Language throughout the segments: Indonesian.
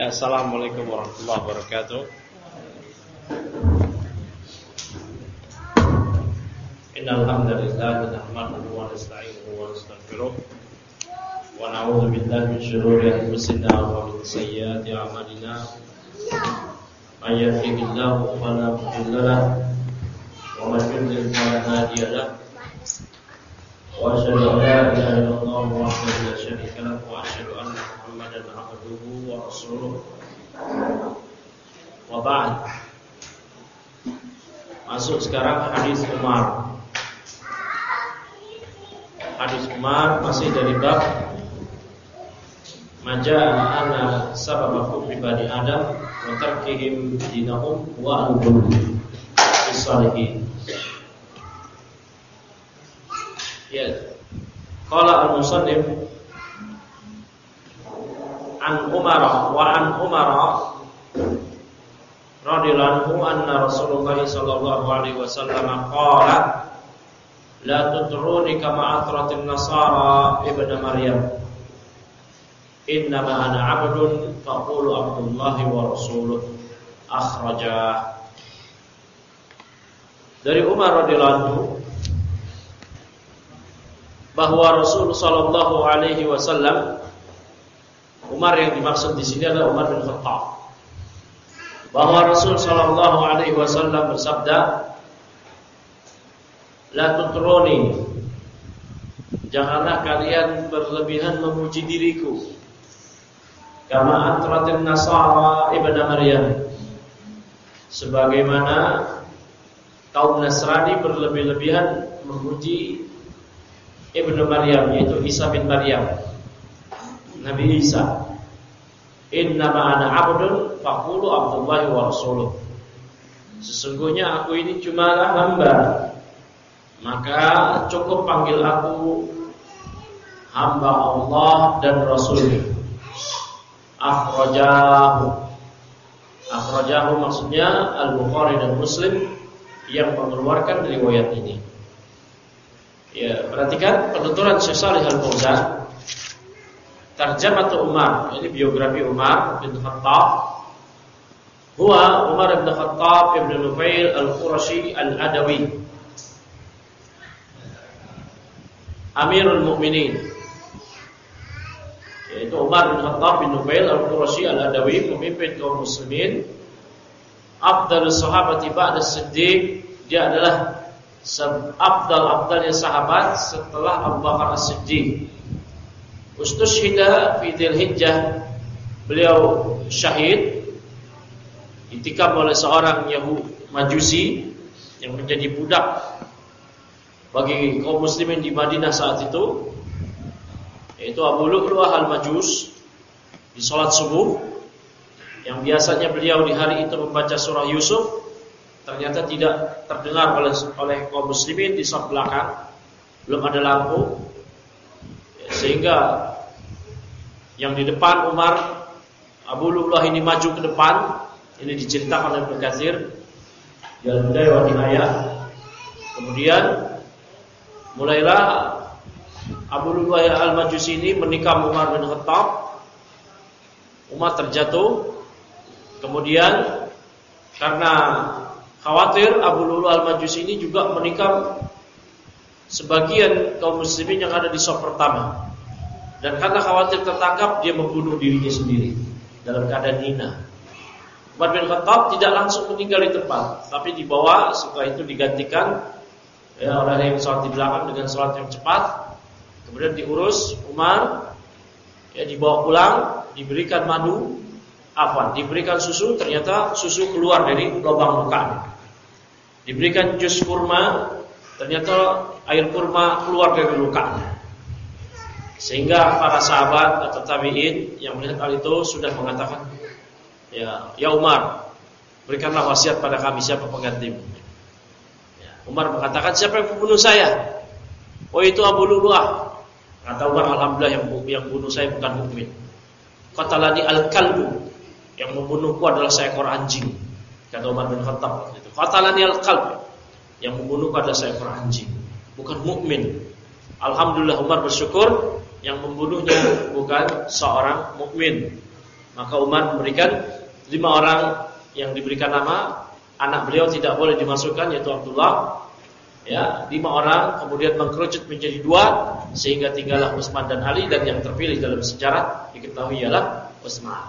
Assalamualaikum warahmatullahi wabarakatuh. Innal hamdalillah nahmaduhu wa nasta'inuhu wa nastaghfiruh wa na'udzu billahi min shururi anfusina wa min sayyiati a'malina. May yahdihillahu fala mudilla lahu wa man yudlil fala hadiya lahu. Wa asyhadu an la ilaha illallah wahdahu la syarika lahu wa asyhadu anna Muhammadan abduhu wa rasuluh. Wa ba'd. Masuk sekarang hadis Umar. Hadis Umar masih dari bab Majaa anna sababahu pribadi Adam wa tarkihim dinahum wa al-ghulu bis-salihin. Ya. Qala al-musannif an Umar radhiyallahu anhu anna Rasulullah sallallahu alaihi wasallam qala la tutruni kama atratin nasara ibnu Maryam innama ana 'abdun faqulu abdullahi wa rasuluh akhrajah. Dari Umar radhiyallahu anhu bahwa Rasul sallallahu alaihi wasallam, Umar yang dimaksud di sini adalah Umar bin Khattab, bahwa Rasul sallallahu alaihi wasallam bersabda, la tutruni, janganlah kalian berlebihan memuji diriku, kama atratin nasara ibnu Maryam, sebagaimana kaum Nasrani berlebih-lebihan memuji Ibnu Maryam, yaitu Isa bin Maryam, Nabi Isa. Innama ana 'abdun faqulu abdullahi wa rasuluh. Sesungguhnya aku ini cumalah hamba, maka cukup panggil aku hamba Allah dan Rasulnya. Akhrajahu maksudnya Al-Bukhari dan Muslim yang mengeluarkan riwayat ini. Ya, perhatikan penuturan Syekh Shalih Al-Fauzan, Tarjamatu Umar, ini biografi Umar bin Khattab. Huwa Umar bin Khattab ibn Nufail Al-Qurashi Al-Adawi, Amirul Mukminin. Yaitu Umar bin Khattab bin Nufail Al-Qurashi Al-Adawi, pemimpin kaum muslimin, afdalus sahabati ba'da Siddiq. Dia adalah afdalnya sahabat setelah Abu Bakar As-Siddiq. Ustushhida fi Dzulhijjah, beliau syahid ditikam oleh seorang Yahudi Majusi yang menjadi budak bagi kaum muslimin di Madinah saat itu, yaitu Abu Lu'lu'ah al-Majus, di salat subuh yang biasanya beliau di hari itu membaca surah Yusuf, ternyata tidak terdengar oleh kaum muslimin di saf belakang, belum ada lampu, sehingga yang di depan Umar, Abu Lu'lu'ah ini maju ke depan. Ini diceritakan oleh Ibnu Katsir di Al-Bidayah wa Nihayah. Kemudian mulailah Abu Lu'lu'ah al-Majusi ini menikam Umar bin Khattab. Umar terjatuh. Kemudian karena khawatir Abu Lu'lu'ah al-Majusi ini juga menikam sebagian kaum muslimin yang ada di saf pertama, dan karena khawatir tertangkap, dia membunuh dirinya sendiri dalam keadaan hina. Umar bin Khattab tidak langsung meninggal di tempat, tapi dibawa, setelah itu digantikan oleh yang salat di belakang dengan salat yang cepat. Kemudian diurus Umar, dibawa pulang, diberikan madu, diberikan susu, ternyata susu keluar dari lubang luka. Diberikan jus kurma, ternyata air kurma keluar dari lukanya. Sehingga para sahabat atau tabi'in yang melihat hal itu sudah mengatakan, ya Umar, berikanlah wasiat pada kami, siapa penggantimu. Umar mengatakan, siapa yang membunuh saya? Oh, itu Abu Lu'lu'ah. Kata Umar, alhamdulillah yang bunuh saya bukan mukmin. Qatalani al-kalbu, yang membunuhku adalah seekor anjing. Kata Umar bin Khattab. Qatalani al-kalb, yang membunuhku adalah seekor anjing, bukan mukmin. Alhamdulillah, Umar bersyukur yang membunuhnya bukan seorang mukmin. Maka Umar memberikan 5 orang yang diberikan nama, anak beliau tidak boleh dimasukkan, yaitu Abdullah. Ya, 5 orang kemudian mengkerucut menjadi 2 sehingga tinggallah Utsman dan Ali, dan yang terpilih dalam sejarah diketahui ialah Utsman.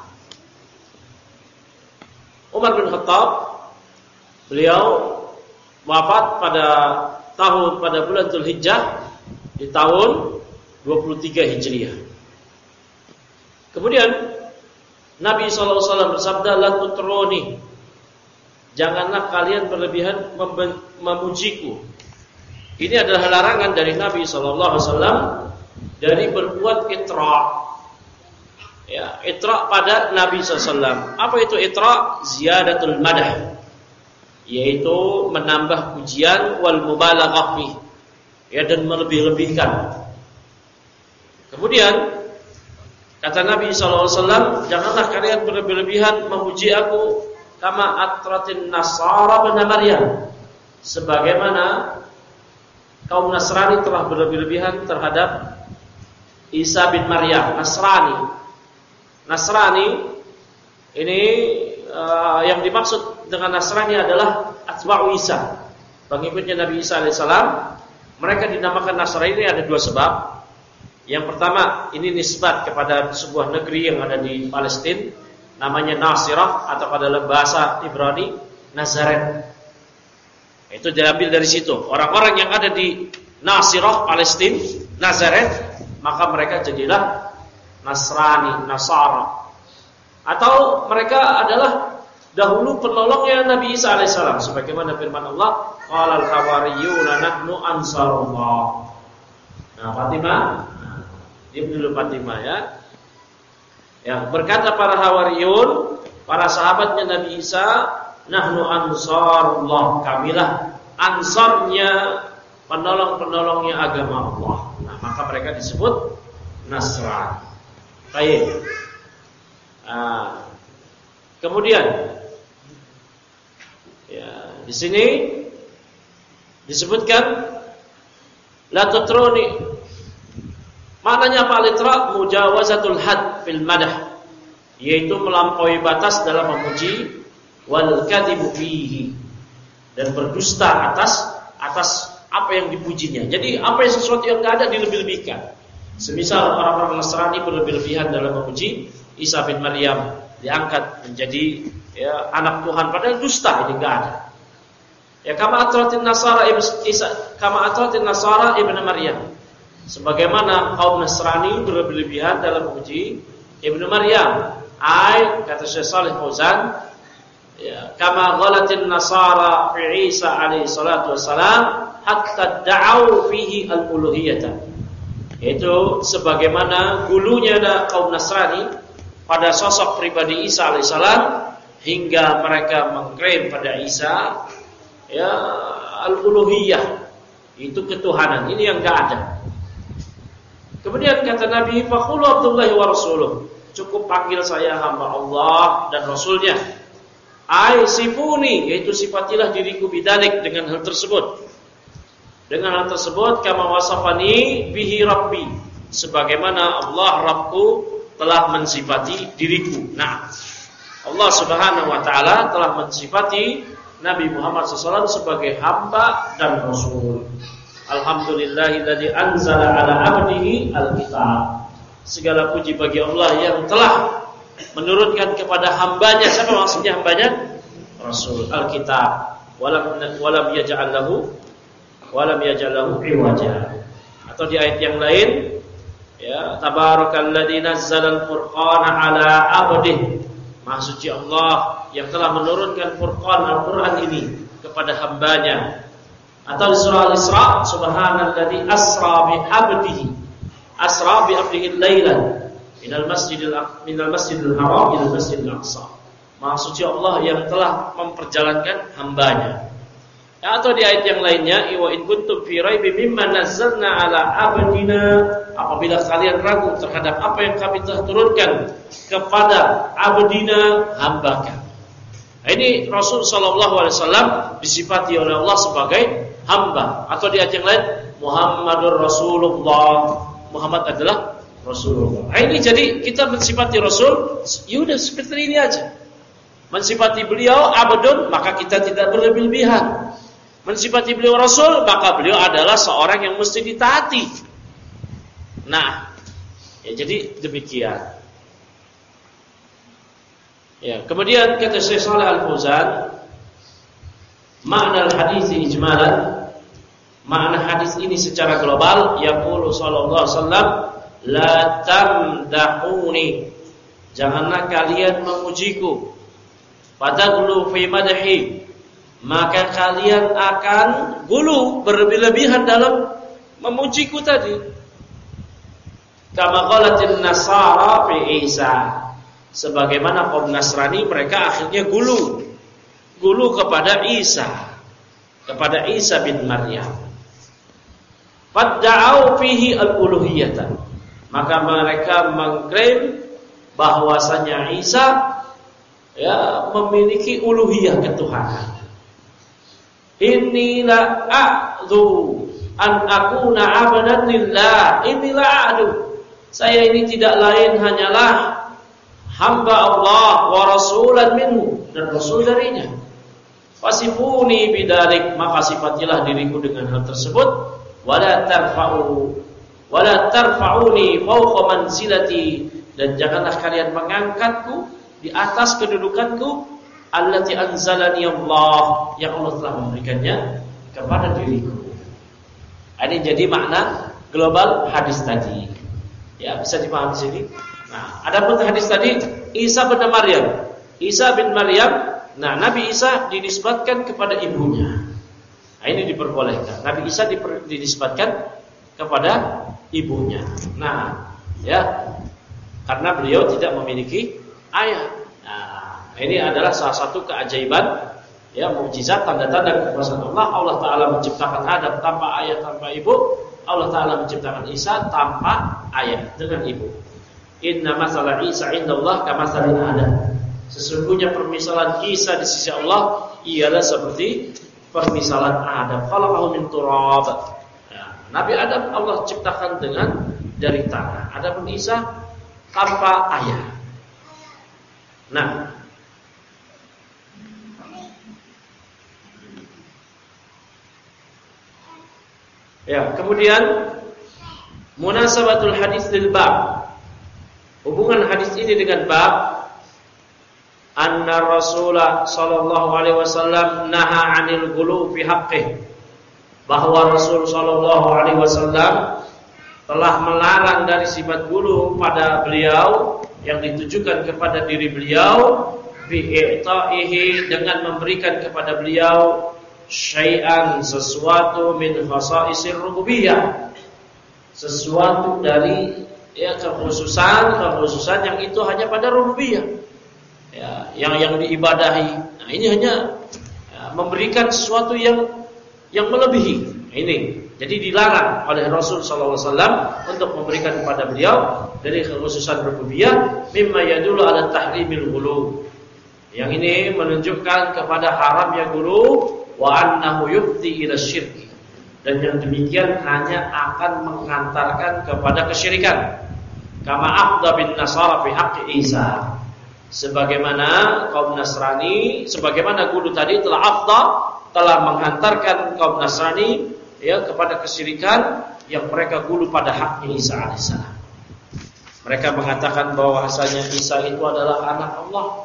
Umar bin Khattab, beliau wafat pada bulan Dzulhijjah di tahun 23 Hijriah. Kemudian Nabi SAW bersabda, "La tutruni." Janganlah kalian berlebihan memujiku. Ini adalah larangan dari Nabi SAW dari berbuat itra. Ya, itra pada Nabi SAW. Apa itu itra? Ziyadatul madah, yaitu menambah pujian wal mubalaghah fi, ya, dan melebih-lebihkan. Kemudian kata Nabi SAW, janganlah kalian berlebihan memuji aku kama atratin nasara bin Maryam, sebagaimana kaum Nasrani telah berlebihan terhadap Isa bin Maryam. Nasrani ini yang dimaksud dengan Nasrani adalah atba'u Isa, pengikutnya Nabi Isa alaihissalam. Mereka dinamakan Nasrani ini ada 2 sebab. Yang pertama, ini nisbat kepada sebuah negeri yang ada di Palestina, namanya Nasirah, atau pada bahasa Ibrani Nazaret. Itu diambil dari situ. Orang-orang yang ada di Nasirah, Palestina, Nazaret, maka mereka jadilah Nasrani, Nasara. Atau mereka adalah dahulu penolongnya Nabi Isa alaihissalam, sebagaimana firman Allah, qalal hawariyuna nahnu ansarullah. Nah, Fatimah, dia dulu Fatimah, ya. Yang berkata para hawariyun, para sahabatnya Nabi Isa, nahnu ansarullah, kamilah ansarnya, penolong-penolongnya agama Allah. Nah, maka mereka disebut Nasrani. Baik. Kemudian ya, di sini disebutkan la tutruni. Maknanya apa al-itra? Mujawazatul had fil madah, yaitu melampaui batas dalam memuji, wal kadhibu fihi, dan berdusta atas apa yang dipujinya. Jadi apa yang sesuatu yang enggak ada dilebih-lebihkan. Semisal orang-orang Nasrani berlebih-lebihan dalam memuji Isa bin Maryam, diangkat menjadi, ya, anak Tuhan, padahal dusta, ini enggak ada. Ya, kama atratin Nasara ibn Maryam, sebagaimana kaum Nasrani berlebihan dalam memuji Ibnu Maryam. Kata Syekh Shalih Fauzan, ya, kama ghalatin Nasara fi Isa alaihi salatu wassalam hatta da'u fihi al-uluhiyata. Itu sebagaimana gulunya kaum Nasrani pada sosok pribadi Isa alaihissalam, hingga mereka mengklaim pada Isa, ya, al-uluhiyah, itu ketuhanan. Ini yang enggak ada. Kemudian kata Nabi, faqulu Abdullah wa rasuluh, cukup panggil saya hamba Allah dan Rasulnya. Sifuni, yaitu sifatilah diriku bidalik, dengan hal tersebut. Dengan hal tersebut, kama wasafani bihi rabbi, sebagaimana Allah Rabbku telah mensifati diriku. Nah, Allah Subhanahu wa taala telah mensifati Nabi Muhammad SAW sebagai hamba dan rasul. Alhamdulillahilladzi anzala ala abdihi alkitab. Segala puji bagi Allah yang telah menurunkan kepada hambanya. Siapa maksudnya hambanya? Rasul, alkitab. Walam yaj'al lahu iwaja. Atau di ayat yang lain, ya, tabarakalladzi nazzalal furqana ala 'abdihi. Maha suci Allah yang telah menurunkan Furqan, Al-Qur'an ini kepada hambanya. Atau di surah Al-Isra, subhanalladzi asra bi 'abdihi, asra bi 'abdihi lailan minal masjidil haram ila masjidil aqsa. Maha suci Allah yang telah memperjalankan hambanya. Atau di ayat yang lainnya, wa in kuntum fi raibin mimma nazzalna ala abdina, apabila kalian ragu terhadap apa yang kami telah turunkan kepada abdina, hamba kami. Nah, ini Rasul sallallahu alaihi wasallam disifati oleh Allah sebagai hamba. Atau di ayat yang lain, Muhammadur Rasulullah, Muhammad adalah Rasulullah. Nah, ini jadi kita mensifati Rasul, yaudah seperti ini aja. Mensifati beliau abdun, maka kita tidak berlebih-lebihan. Mensifati beliau Rasul, maka beliau adalah seorang yang mesti ditaati. Nah, ya jadi demikian. Ya, kemudian kata Syekh Shalih Al-Fauzan, makna hadis ijmalan, makna hadis ini secara global, yaqulu sallallahu alaihi wasallam, la tamdahuni, janganlah kalian memujiku, fataglu fi madhi, maka kalian akan gulu berlebih-lebihan dalam memujiku tadi. Kama qalatin nasara fi Isa, sebagaimana kaum Nasrani mereka akhirnya gulu kepada Isa, kepada Isa bin Maryam. Fadda'u fihi al-uluhiyata, maka mereka mengklaim bahwasanya Isa ya memiliki uluhiyah ketuhanan. Inni la a'dhu an akuna 'abdan lillah, inni la a'dhu, saya ini tidak lain hanyalah hamba Allah wa rasulan minhu, dan rasul darinya. Fasifuni bidzalik, maka sifatilah diriku dengan hal tersebut. Wala tarfa'uni fawqa manzilati, dan janganlah kalian mengangkatku di atas kedudukanku, allati anzalani Allah, yang Allah telah memberikannya kepada diriku. Ini jadi makna global hadis tadi. Ya, bisa dipahami sini. Nah, adapun hadis tadi Isa bin Maryam. Isa bin Maryam, nah Nabi Isa dinisbatkan kepada ibunya. Nah, ini diperbolehkan. Nabi Isa dinisbatkan kepada ibunya. Nah, ya, karena beliau tidak memiliki ayah. Nah, ini adalah salah satu keajaiban, ya, mukjizat, tanda-tanda kekuasaan Allah. Allah Taala menciptakan Adam tanpa ayah, tanpa ibu. Allah Ta'ala menciptakan Isa tanpa ayah, dengan ibu. Inna masalah Isa indallah kamasalin Adam. Sesungguhnya permisalan Isa di sisi Allah ialah seperti permisalan Adam. Khalaqahu min turab. Ya, Nabi Adam Allah ciptakan dari tanah. Adapun Isa tanpa ayah. Nah, ya, kemudian munasabatul hadis lil bab. Hubungan hadis ini dengan bab, anna Rasulullah sallallahu alaihi wasallam naha 'anil ghulu fi haqqih. Bahwa Rasul sallallahu alaihi wasallam telah melarang dari sifat ghulu pada beliau yang ditujukan kepada diri beliau, bi i'ta'ihi, dengan memberikan kepada beliau syai'an, sesuatu min khasa'isir rububiyah, sesuatu dari ya kekhususan yang itu hanya pada rububiyah, ya, yang diibadahi. Nah, ini hanya ya, memberikan sesuatu yang melebihi. Nah, ini jadi dilarang oleh Rasul sallallahu alaihi wasallam untuk memberikan kepada beliau dari kekhususan rububiyah, mimma yadullu ala tahrimil ghulu. Yang ini menunjukkan kepada haramnya ghulu, wa annahu yufdi ila syirk, dan yang demikian hanya akan mengantarkan kepada kesyirikan. Kama afdha bin nasara fi haqqi Isa, sebagaimana kaum Nasrani, sebagaimana gulu tadi telah menghantarkan kaum Nasrani ya kepada kesyirikan yang mereka gulu pada haknya Isa alaihissalam. Mereka mengatakan bahwasanya Isa itu adalah anak Allah,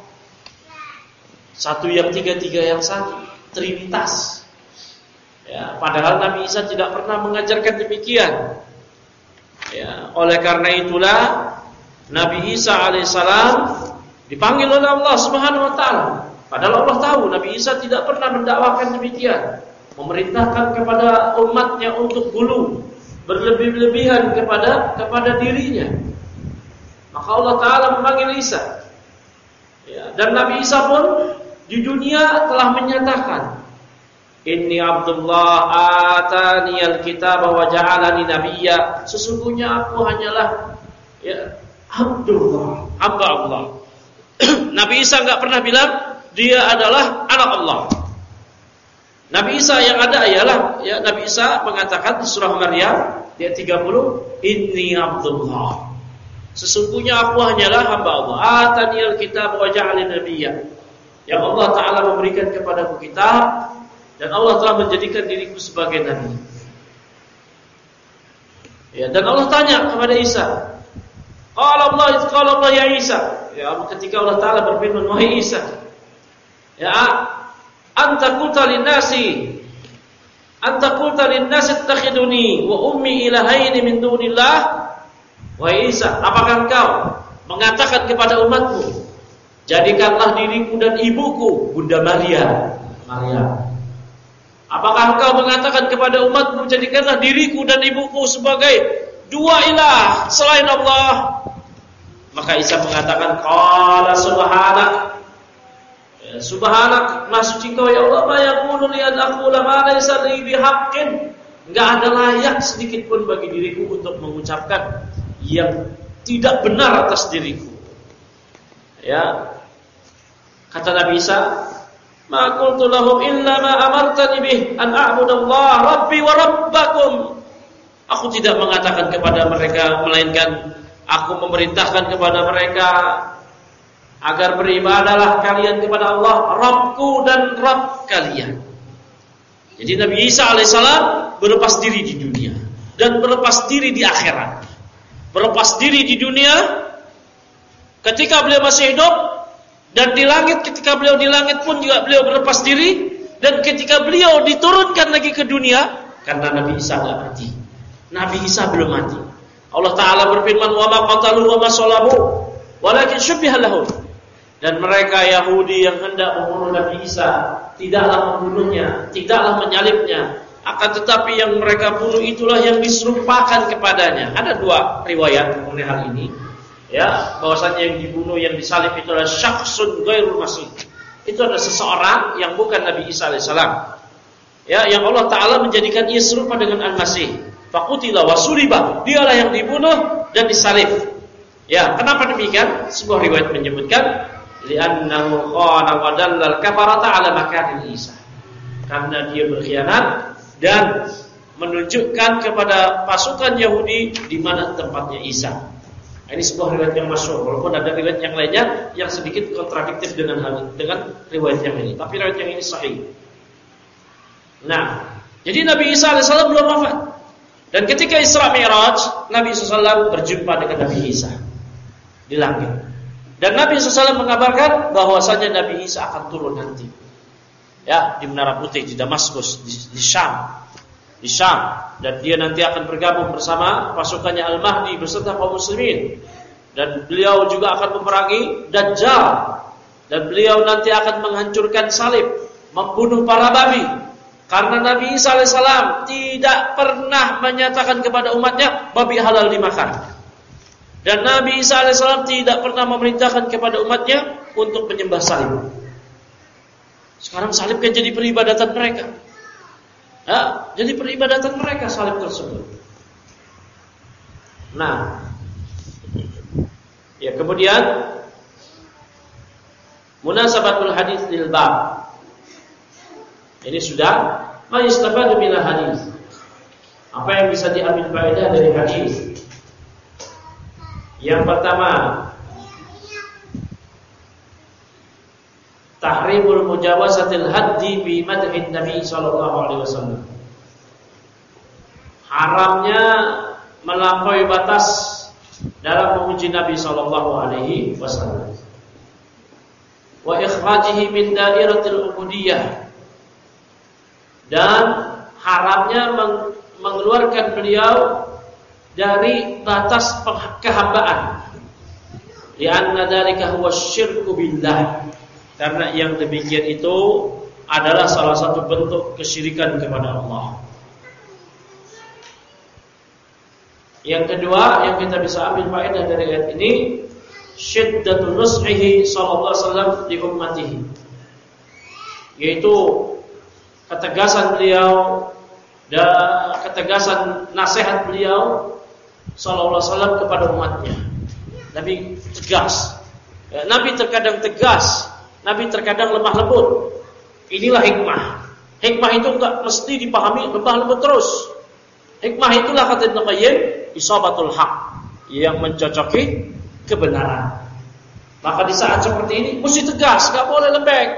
satu yang tiga yang satu, Trinitas. Ya, padahal Nabi Isa tidak pernah mengajarkan demikian. Ya, oleh karena itulah Nabi Isa alaihissalam dipanggil oleh Allah Subhanahu wa taala. Padahal Allah tahu Nabi Isa tidak pernah mendakwakan demikian, memerintahkan kepada umatnya untuk gulu, berlebih-lebihan kepada dirinya. Maka Allah taala memanggil Isa. Ya, dan Nabi Isa pun di dunia telah menyatakan, Inni Abdullah ataniyal kitab wa ja'alani nabiyya. Sesungguhnya aku hanyalah ya Abdullah, hamba Allah. Nabi Isa enggak pernah bilang dia adalah anak Allah. Nabi Isa yang ada ialah ya, Nabi Isa mengatakan di surah Maryam ayat 30, Inni Abdullah, Sesungguhnya aku hanyalah hamba Allah. Ataniyal kitab wa ja'alani nabiyya. Yang Allah Ta'ala memberikan kepadaku kitab dan Allah telah menjadikan diriku sebagai nabi. Ya, dan Allah tanya kepada Isa. Qala Allah ya Isa. Ya, ketika Allah Ta'ala berfirman, wahai Isa, ya, anta qulta lin-nasi ittakhiduni wa ummi ilahaini min dunillah. Wahai Isa, apakah engkau mengatakan kepada umatmu, jadikanlah diriku dan ibuku Bunda Maria. Apakah engkau mengatakan kepada umatmu, jadikanlah diriku dan ibuku sebagai dua ilah selain Allah? Maka Isa mengatakan, qala subhanak. Subhanak, maha suci Kau ya Allah, ma yakunu li an aqula ma laysa li bihaqqin. Enggak ada layak sedikit pun bagi diriku untuk mengucapkan yang tidak benar atas diriku. Ya. Kata Nabi Isa, ma qultu lahum illa ma amartani bih an a'budallaha rabbi wa rabbakum. Aku tidak mengatakan kepada mereka, melainkan aku memerintahkan kepada mereka agar beribadahlah kalian kepada Allah, Rabbku dan Rabb kalian. Jadi Nabi Isa alaihissalam berlepas diri di dunia dan berlepas diri di akhirat. Berlepas diri di dunia ketika beliau masih hidup, dan di langit ketika beliau di langit pun juga beliau berlepas diri, dan ketika beliau diturunkan lagi ke dunia, karena Nabi Isa tidak mati. Nabi Isa belum mati. Allah Ta'ala berfirman, wa ma qataluhu wa ma salabu walakin syubbiha lahum. Dan mereka Yahudi yang hendak membunuh Nabi Isa tidaklah membunuhnya, tidaklah menyalibnya, akan tetapi yang mereka bunuh itulah yang diserupakan kepadanya. Ada dua riwayat mengenai hal ini, ya, bahwasanya yang dibunuh, yang disalib itu adalah syakhsun ghairul masih. Itu adalah seseorang yang bukan Nabi Isa alaihissalam. Ya, yang Allah Ta'ala menjadikan ia serupa dengan Al-Masih. Faqutila wa suliba, dialah yang dibunuh dan disalib. Ya, kenapa demikian? Sebuah riwayat menyebutkan li'annahu khana wa dallal kafarata ala makanil Isa. Karena dia berkhianat dan menunjukkan kepada pasukan Yahudi di mana tempatnya Isa. Ini sebuah riwayat yang masyhur, walaupun ada riwayat yang lainnya yang sedikit kontradiktif dengan riwayat yang ini, tapi riwayat yang ini sahih. Nah, jadi Nabi Isa alaihissalam belum wafat. Dan ketika Isra Mi'raj, Nabi SAW berjumpa dengan Nabi Isa di langit. Dan Nabi SAW mengabarkan bahwasanya Nabi Isa akan turun nanti, ya, di Menara Putih di Damaskus, di Syam. Di Syam, dan dia nanti akan bergabung bersama pasukannya Al-Mahdi beserta kaum muslimin. Dan beliau juga akan memerangi Dajjal. Dan beliau nanti akan menghancurkan salib, membunuh para babi. Karena Nabi Isa alaihissalam tidak pernah menyatakan kepada umatnya babi halal dimakan. Dan Nabi Isa alaihissalam tidak pernah memerintahkan kepada umatnya untuk menyembah salib. Sekarang salib kan jadi peribadatan mereka. Ya, jadi peribadatan mereka salib tersebut. Nah, ya, kemudian munasabatul hadis lil bab. Ini sudah mayustafadu minal hadis. Apa yang bisa diambil faedah dari hadis? Yang pertama, tahrimul mujawazatil haddi bi madhin Nabi sallallahu alaihi wasallam. Haramnya melampaui batas dalam memuji Nabi sallallahu alaihi wasallam. Wa ikhrajihi min dairatil ubudiyah. Dan haramnya mengeluarkan beliau dari batas kehambaan. Li'anna dzalika huwa syirku billah. Karena yang demikian itu adalah salah satu bentuk kesyirikan kepada Allah. Yang kedua yang kita bisa ambil faedah dari ayat ini, syiddatul nushihi sallallahu alaihi wasallam li ummatihi. Yaitu ketegasan beliau dan ketegasan nasihat beliau sallallahu alaihi wasallam kepada umatnya. Nabi tegas. Nabi terkadang tegas, Nabi terkadang lemah lembut. Inilah hikmah. Hikmah itu enggak mesti dipahami lemah lembut terus. Hikmah itulah kata Ibnu Qayyim isabatul haq, yang mencocoki kebenaran. Maka di saat seperti ini mesti tegas, nggak boleh lembek.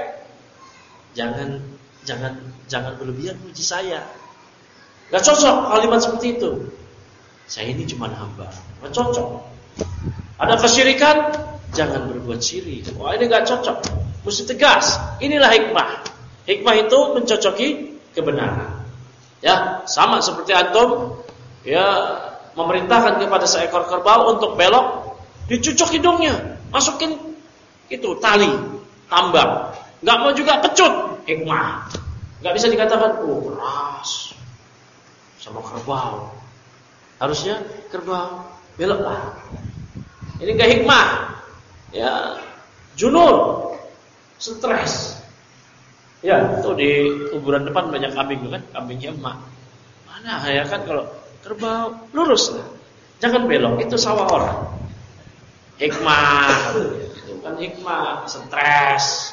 Jangan berlebihan puji saya. Nggak cocok kalimat seperti itu. Saya ini cuma hamba, nggak cocok. Ada kesyirikan, jangan berbuat syirik. Wah, ini nggak cocok. Mesti tegas. Inilah hikmah. Hikmah itu mencocoki kebenaran. Ya, sama seperti antum ya memerintahkan kepada seekor kerbau untuk belok, dicucuk hidungnya, masukin itu tali tambang. Nggak mau juga pecut. Hikmah. Nggak bisa dikatakan keras sama kerbau. Harusnya kerbau beloklah. Ini nggak hikmah. Ya, junun, stres. Ya, itu di kuburan depan banyak kambing kan, kambingnya emak. Mana ya kan kalau kerbau lurus lah. Jangan belok, itu sawah orang. Hikmah. Itu kan hikmah, stres.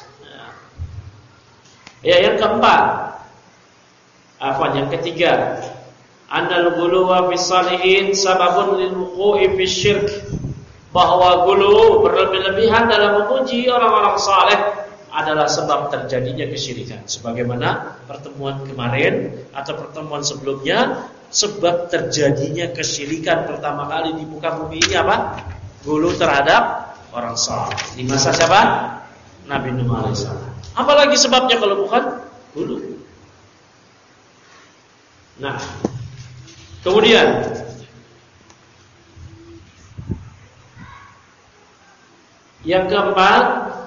Ya, yang keempat. Yang ketiga. Annal ghuluwa fis salihin sababun lil wuqu'i fis syirk. Bahwa gulu berlebih-lebihan dalam memuji orang-orang saleh adalah sebab terjadinya kesyirikan. Sebagaimana pertemuan kemarin atau pertemuan sebelumnya, sebab terjadinya kesyirikan pertama kali di muka bumi ini apa? Gulu terhadap orang saleh. Di masa siapa? Nabi Nuh alaihissalam. Apalagi sebabnya kalau bukan gulu? Nah, kemudian yang keempat,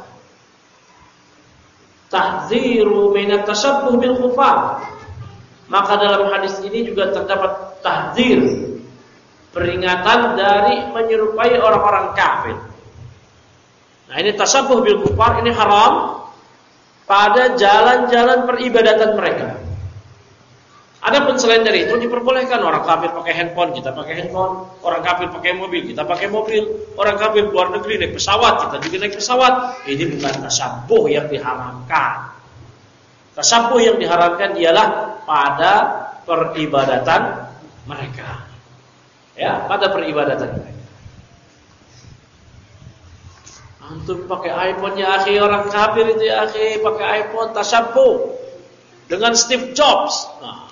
tahdziru minat tashabbuh bil kufar. Maka dalam hadis ini juga terdapat tahdzir, peringatan dari menyerupai orang-orang kafir. Nah, ini tashabbuh bil kufar ini haram pada jalan-jalan peribadatan mereka. Adapun selain dari itu diperbolehkan. Orang kafir pakai handphone, kita pakai handphone. Orang kafir pakai mobil, kita pakai mobil. Orang kafir luar negeri naik pesawat, kita juga naik pesawat. Ini bukan tashabbuh yang diharamkan. Tashabbuh yang diharamkan ialah pada peribadatan mereka. Ya, pada peribadatan mereka. Antum pakai iPhone ya akhi, orang kafir itu ya akhi pakai iPhone, tashabbuh dengan Steve Jobs. Nah,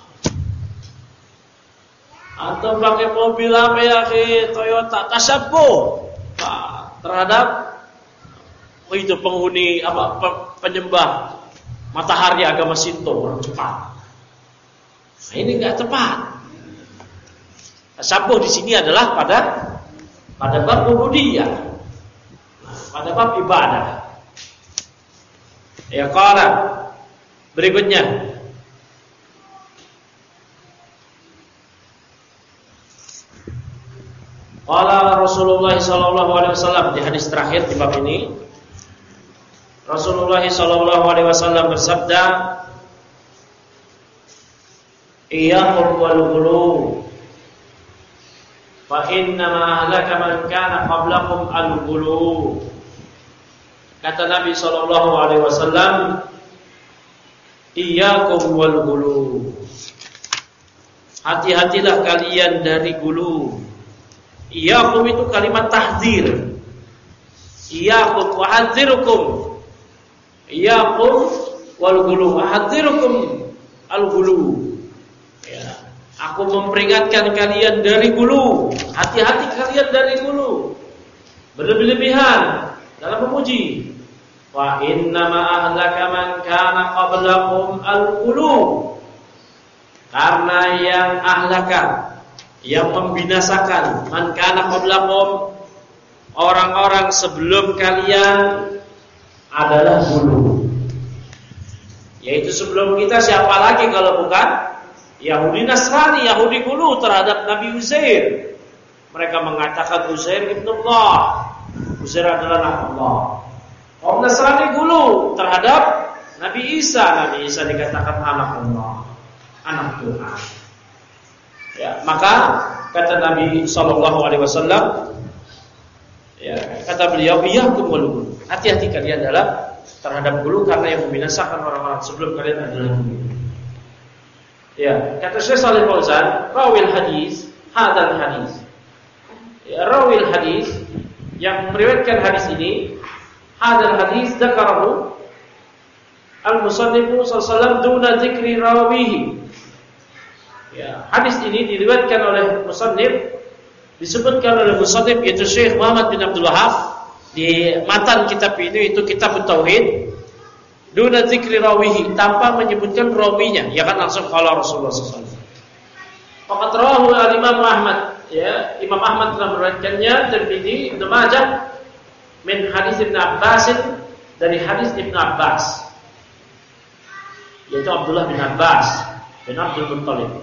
atau pakai mobil apa ya akhi, Toyota, tashabbuh terhadap itu penghuni apa penyembah matahari agama Shinto, orang Jepang. Nah, ini enggak tepat. Tashabbuh di sini adalah pada bab ubudiyah, pada bab ibadah. Ya, qala berikutnya. Qala Rasulullah sallallahu alaihi wasallam, di hadis terakhir di bab ini, Rasulullah sallallahu alaihi wasallam bersabda, "Iyyakum wal ghulu, fa inna ma ahlaka man kana qablakum al-ghulu." Kata Nabi sallallahu alaihi wasallam, "Iyyakum wal ghulu." Hati-hatilah kalian dari gulu. Iyyakum itu kalimat tahdzir. Iyyakum wa hadzirukum. Iyyakum wal ghulu, wa hadzirukum al ghulu. Ya, aku memperingatkan kalian dari gulu. Hati-hati kalian dari gulu. Berlebih-lebihan dalam memuji. Wa inna ma ahlaka man kana qablakum al ghulu. Karena yang ahlaka, yang membinasakan, man kana qablakum, orang-orang sebelum kalian adalah gulu. Yaitu sebelum kita siapa lagi kalau bukan Yahudi Nasrani, Yahudi gulu terhadap Nabi Uzair. Mereka mengatakan Uzair ibnullah, Uzair adalah anak Allah. Kaum Nasrani gulu terhadap Nabi Isa. Nabi Isa dikatakan anak Allah, anak Tuhan. Ya, maka kata Nabi sallallahu alaihi wasallam, ya, kata beliau, iyyakum wal ghulu. Hati-hati kalian dalam terhadap gulu, karena yang membinasakan orang-orang sebelum kalian adalah gulu. Ya, kata Syekh Shalih Fauzan, rawil hadis, hadzal hadis. Ya, rawil hadis, yang meriwayatkan hadis ini, hadzal hadis dzakarahu al-musannif sallallahu alaihi wasallam duna dzikri rawihi. Ya, hadis ini diriwayatkan oleh musannif, disebutkan oleh musannif yaitu Syekh Muhammad bin Abdul Wahhab di matan kitab ini, itu kitab Tauhid, duna dzikri rawihi, tanpa menyebutkan rawinya, ya kan langsung qala Rasulullah sallallahu alaihi wasallam. Faqad rawahu al-Imam Ahmad, ya, Imam Ahmad telah meriwayatkannya, Tirmidzi, Ibnu Majah min hadis Ibnu Abbas, dari hadis Ibnu Abbas, yaitu Abdullah bin Abbas bin Abdul Muttalib.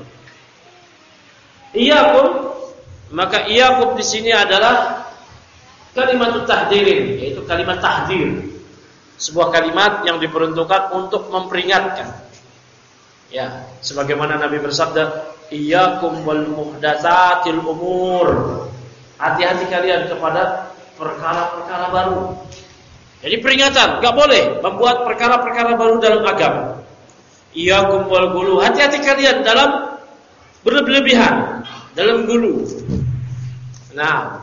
Iyakum, maka iyakum di sini adalah kalimat tahdirin, yaitu kalimat tahdir, sebuah kalimat yang diperuntukkan untuk memperingatkan. Ya, sebagaimana Nabi bersabda, iyakum wal muhdatsatil umur. Hati-hati kalian kepada perkara-perkara baru. Jadi peringatan, enggak boleh membuat perkara-perkara baru dalam agama. Iyakum wal gulu, hati-hati kalian dalam berlebihan, dalam gulu. Nah,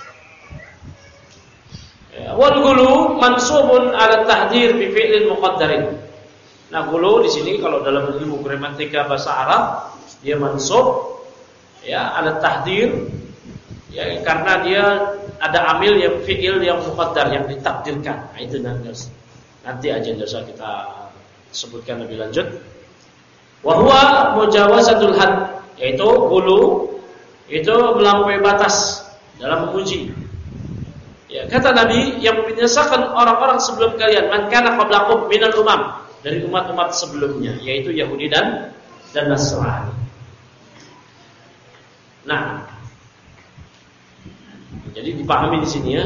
wal gulu mansubun ala tahdir bi fi'lin muqaddarin. Nah, gulu di sini kalau dalam ilmu gramatika bahasa Arab dia mansub ya ala tahdir, ya, karena dia ada amil yang fi'il yang muqaddar, yang ditakdirkan. Nah, itu nanti aja dosa kita sebutkan lebih lanjut. Wa huwa mujawazatul had, yaitu gulu itu melampaui batas dalam memuji. Ya, kata Nabi, yang membinasakan orang-orang sebelum kalian, man kana qablakum minal umam, dari umat-umat sebelumnya, yaitu Yahudi dan Nasrani. Nah, jadi dipahami di sini ya.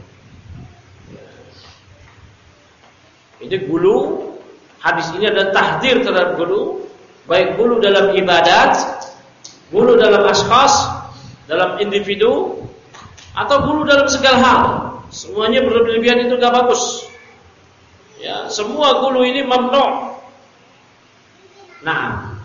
Ini gulu, hadis ini adalah tahdir terhadap gulu, baik gulu dalam ibadat, gulu dalam askhas, dalam individu, atau gulu dalam segala hal. Semuanya berlebihan itu gak bagus. Ya, semua gulu ini mamnu'. Nah,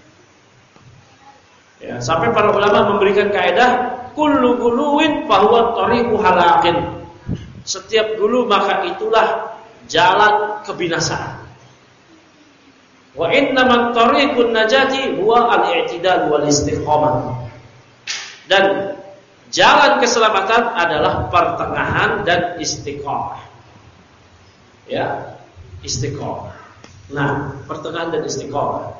ya, sampai para ulama memberikan kaidah kullu guluwin fahuwa tariqu halakin. Setiap gulu maka itulah jalan kebinasaan. Wa innamat tariqun najati huwa al-i'tidal wal istiqamah. Dan jalan keselamatan adalah pertengahan dan istiqamah. Ya, istiqamah. Nah, pertengahan dan istiqamah.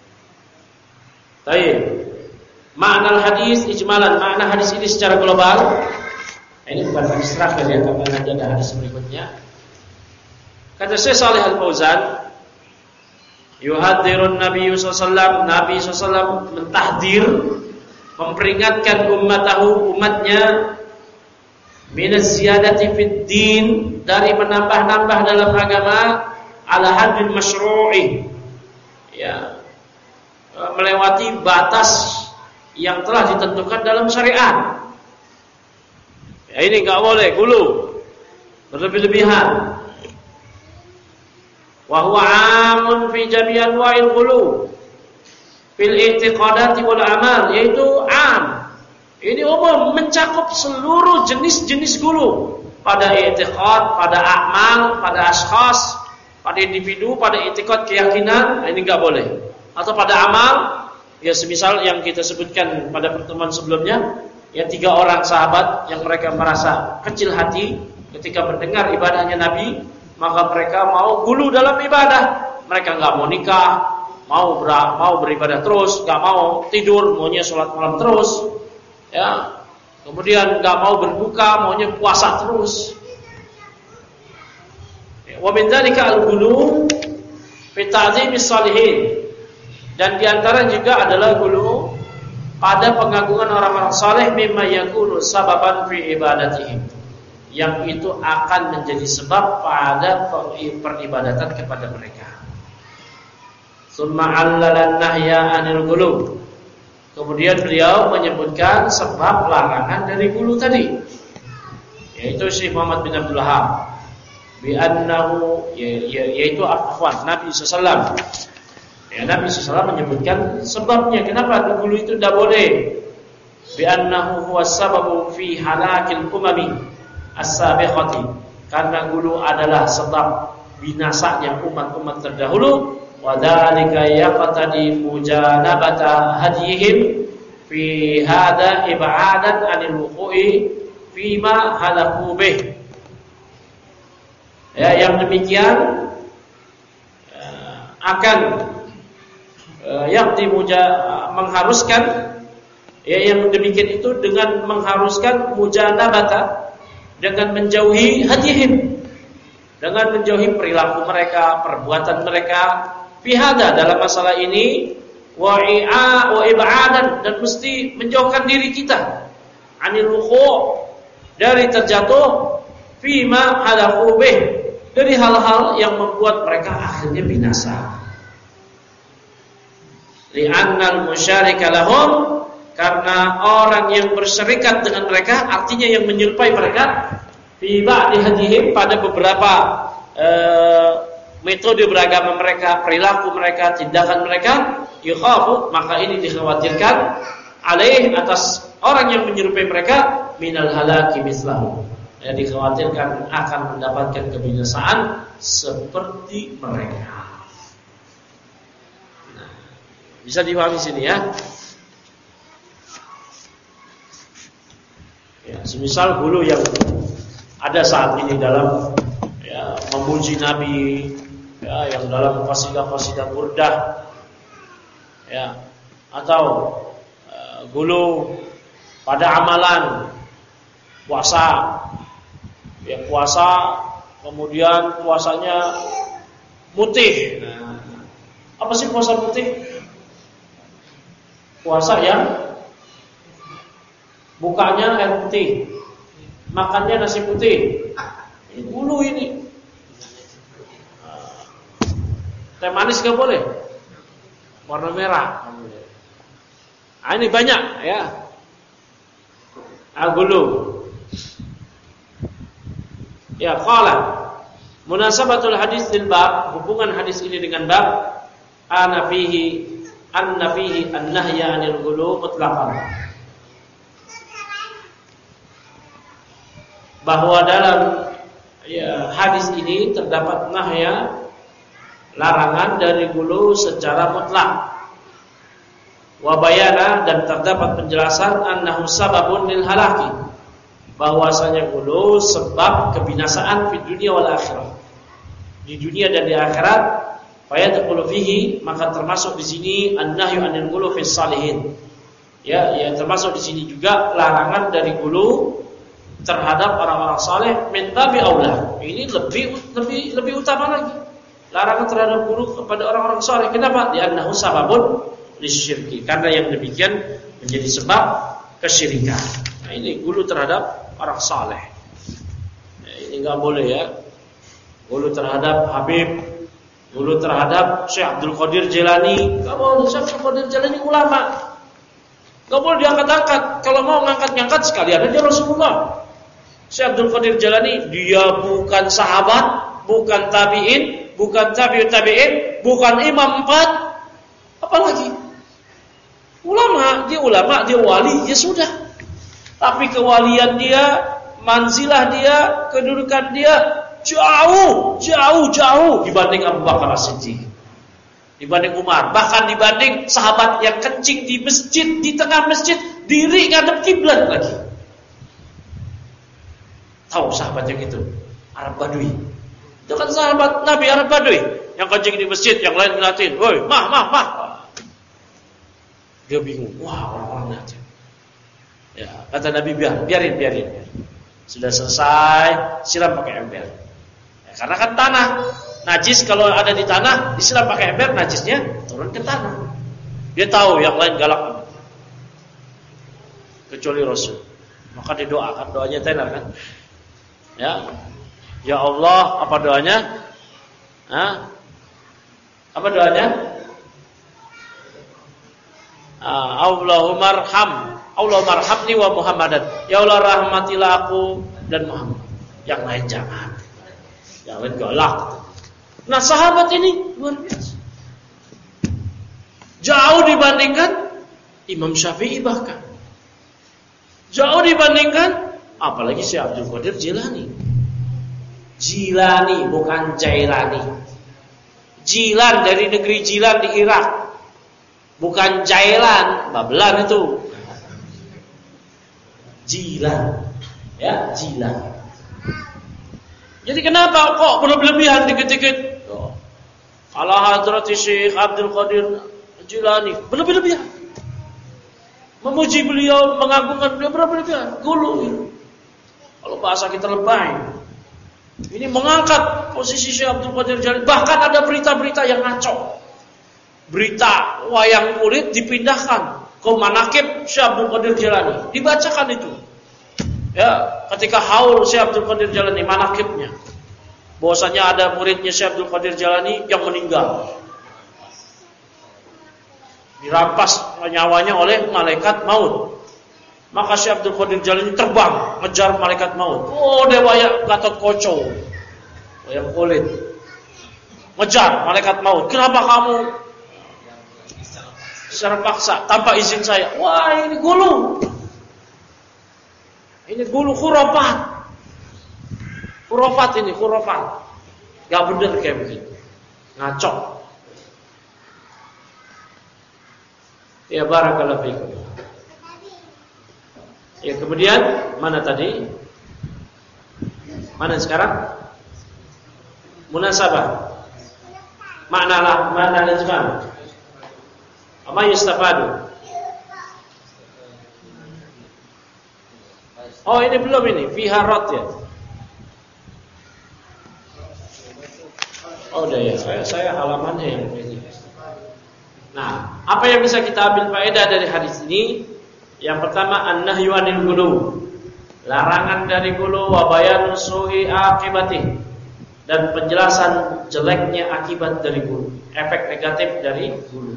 Baik. Makna hadis ijmalan, makna hadis ini secara global. Ini bukan hadis terakhir ya, karena nanti ada hadis berikutnya. Kata Syekh Shalih Al-Fauzan, yuhadzirun Nabi sallallahu alaihi wasallam, Nabi sallallahu alaihi wasallam mentahdir, memperingatkan umatnya minaz ziyadati fid din, dari menambah-nambah dalam agama, ala haddin masyru'i, ya, melewati batas yang telah ditentukan dalam syariat. Ya, ini enggak boleh gulu, berlebih-lebihan. Wa huwa 'amun fi jami' anwa'il ghulu fil i'tiqadati wal amal, yaitu am. Ini umum, mencakup seluruh jenis-jenis gulu, pada i'tiqad, pada amal, pada ashkhas, pada individu, pada i'tiqad keyakinan, ini enggak boleh. Atau pada amal, ya semisal yang kita sebutkan pada pertemuan sebelumnya, ya 3 orang sahabat yang mereka merasa kecil hati ketika mendengar ibadahnya Nabi, maka mereka mau gulu dalam ibadah. Mereka enggak mau nikah, mau beribadah terus, enggak mau tidur, maunya sholat malam terus. Ya, kemudian enggak mau berbuka, maunya puasa terus. Wa min dzalika al-ghulu fi ta'zimis shalihin. Dan diantara juga adalah gulu pada pengagungan orang-orang saleh, mimma yakunu sababan fi ibadatihim, yang itu akan menjadi sebab pada peribadatan kepada mereka. Summa 'allala nahya 'anil ghulu. Kemudian beliau menyebutkan sebab larangan dari gulu tadi, yaitu Syekh Muhammad bin Abdul Wahhab, bi annahu, yaitu Nabi sallallahu, ya, Nabi sallallahu menyebutkan sebabnya kenapa gulu itu tidak boleh. Bi annahu huwa sababu fi halakil umami, as-sabiqati, karena gulu adalah sebab binasanya umat-umat terdahulu. Wa dzalika yaqtadi mujanabata hadihim fi hada ib'adan 'anil wuqu'i fima halaku bih. Ya, yang demikian akan mengharuskan, ya, yang demikian itu dengan mengharuskan mujanabata, dengan menjauhi hadihim, dengan menjauhi perilaku mereka, perbuatan mereka, pihada dalam masalah ini, wa ib'adan, dan mesti menjauhkan diri kita anil wuqu', dari terjatuh, fima halaku bih, dari hal-hal yang membuat mereka akhirnya binasa. Li'annal musyarika lahum, karena orang yang berserikat dengan mereka, artinya yang menyerupai mereka, fi ba'di hadihim, pada beberapa metode beragama mereka, perilaku mereka, tindakan mereka, yukhafu, maka ini dikhawatirkan, alaih, atas orang yang menyerupai mereka, minal halaki mislahu, ya, dikhawatirkan akan mendapatkan kebinasaan seperti mereka. Nah, bisa dipahami sini, ya. Ya, semisal gulu yang ada saat ini dalam, ya, memuji Nabi, ya, yang dalam qasidah-qasidah burdah, ya, atau gulu pada amalan puasa, ya, puasa, kemudian puasanya putih. Nah, apa sih puasa putih? Puasa yang bukanya air putih, makannya nasi putih. Ini gulu ini. Teh manis gak boleh, warna merah. Nah, ini banyak, ya. Gulu. Ya, qala munasabatul hadis lil bab, hubungan hadis ini dengan bab, anna fihi an-nahya 'anil ghulu mutlaqan, bahwa dalam, ya, hadis ini terdapat nahya, larangan dari ghulu secara mutlak. Wa bayana, dan terdapat penjelasan, annahu sababun lil halaki, bahwasanya ghulu sebab kebinasaan di dunia wal akhirah, di dunia dan di akhirat. Fayadkhulu fihi, maka termasuk di sini an-nahyu 'anil ghulu fis salihin. Ya, termasuk di sini juga larangan dari ghulu terhadap orang-orang saleh, min babi aula. Ini lebih utama lagi. Larangan terhadap ghulu kepada orang-orang saleh. Kenapa? Li'annahu sababun lisyirki, karena yang demikian menjadi sebab kesyirikan. Nah, ini ghulu terhadap orang saleh. Nah, ini enggak boleh, ya. Ghulu terhadap Habib, ghulu terhadap Syekh Abdul Qadir Jilani. Enggak boleh. Syekh Abdul Qadir Jilani ulama, enggak boleh diangkat-angkat. Kalau mau ngangkat-ngangkat sekalian aja Rasulullah. Syekh Abdul Qadir Jilani, dia bukan sahabat, bukan tabi'in, bukan tabi'ut tabi'in, bukan imam 4, apalagi ulama, dia wali, ya sudah. Tapi kewalian dia, manzilah dia, kedudukan dia jauh dibanding Abu Bakar As-Siddiq, dibanding Umar, bahkan dibanding sahabat yang kencing di masjid, di tengah masjid, diri ngadep kiblat lagi. Tahu sahabat yang itu? Arab Badui. Itu kan sahabat Nabi Arab Badui, yang kencing di masjid, yang lain ngeliatin, woi, mah. Dia bingung, wah, orang-orang ngeliatin. Ya, kata Nabi, biarin. Sudah selesai, siram pakai ember. Ya, karena kan tanah najis, kalau ada di tanah disiram pakai ember, najisnya turun ke tanah. Dia tahu yang lain galak, kecuali Rasul. Maka didoakan, doanya tenar kan? Ya Allah, apa doanya? Apa doanya? Allahumma arhamni wa Muhammadan. Ya Allah, rahmatilah aku dan Muhammad. Yang lain jangan galak. Nah, sahabat ini luar biasa, jauh dibandingkan Imam Syafi'i, bahkan jauh dibandingkan Apalagi Syekh Abdul Qadir Jilani. Jilani bukan Jailani. Jilan dari negeri Jilan di Irak. Bukan Jailan, Babelan itu. Jilan. Ya, Jilan. Jadi kenapa kok berlebihan dikit-dikit? Ala hadrati Syekh Abdul Qadir Jilani, berlebihan. Memuji beliau, mengagungkan beliau, berlebihan. Gulu. Kalau bahasa kita lebay. Ini mengangkat posisi Syekh Abdul Qadir Jilani. Bahkan ada berita-berita yang ngaco. Berita wayang kulit dipindahkan ke manaqib Syekh Abdul Qadir Jilani. Dibacakan itu. Ya, ketika haul Syekh Abdul Qadir Jilani manaqibnya. Bahwasanya ada muridnya Syekh Abdul Qadir Jilani yang meninggal. Dirampas nyawanya oleh malaikat maut. Maka Syekh Abdul Qadir Jilani terbang ngejar malaikat maut. Oh, dewa ya Gatot Koco. Wayang kulit. Ngejar malaikat maut. Kenapa kamu secara paksa tanpa izin saya? Wah, ini gulu. Ini gulu khurafat. Khurafat ini, khurafat. Gak bener kayak begitu. Ngaco. Ya barakallahu fikum. Ya kemudian mana tadi? Mana sekarang? Munasabah. Makna lazimah. Apa yustafadu? Oh ini belum ini, fiharat ya. Oh udah ya, saya halamannya yang ini. Nah, apa yang bisa kita ambil faedah dari hadis ini? Yang pertama, an-nahyu 'anil ghulu. Larangan dari ghulu wa bayanu su'i akibatih. Dan penjelasan jeleknya akibat dari ghulu, efek negatif dari ghulu.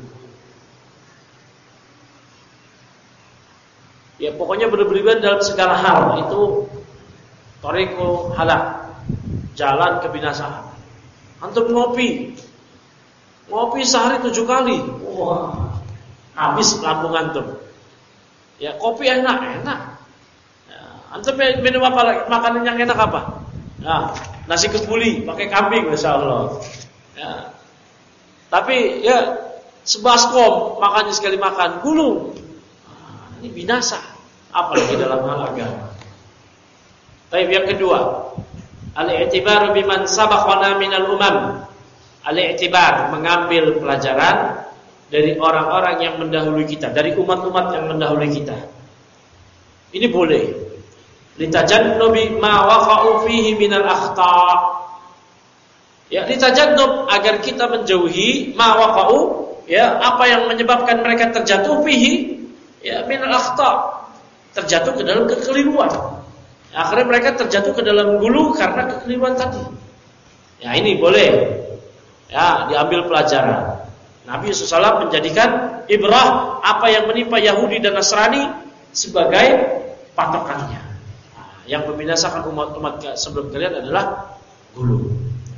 Ya pokoknya berlebihan dalam segala hal itu thariqul halak, jalan kebinasaan. Antum ngopi sehari 7 kali, wah habis lambung antum. Ya kopi enak. Ya, antum minum apa lagi? Makanan yang enak apa? Nah, nasi kebuli pakai kambing, masya Allah. Ya. Tapi ya sebaskom makannya sekali makan gulu. Nah, ini binasa, apalagi dalam hal agama. Baik, yang kedua, al-i'tibar biman sabaqana minal umam. Al-i'tibar, mengambil pelajaran dari orang-orang yang mendahului kita, dari umat-umat yang mendahului kita. Ini boleh. Litajannubi ma waqa'u fihi minal akhta'. Ya, litajannub agar kita menjauhi ma waqa'u, ya, apa yang menyebabkan mereka terjatuh fihi, ya, minal akhta'. Terjatuh ke dalam kekeliruan. Akhirnya mereka terjatuh ke dalam gulu karena kekeliruan tadi. Ya, ini boleh. Ya, diambil pelajaran. Nabi SAW menjadikan ibrah apa yang menimpa Yahudi dan Nasrani sebagai patokannya. Nah, yang membinasakan umat-umat sebelum kalian adalah gulu.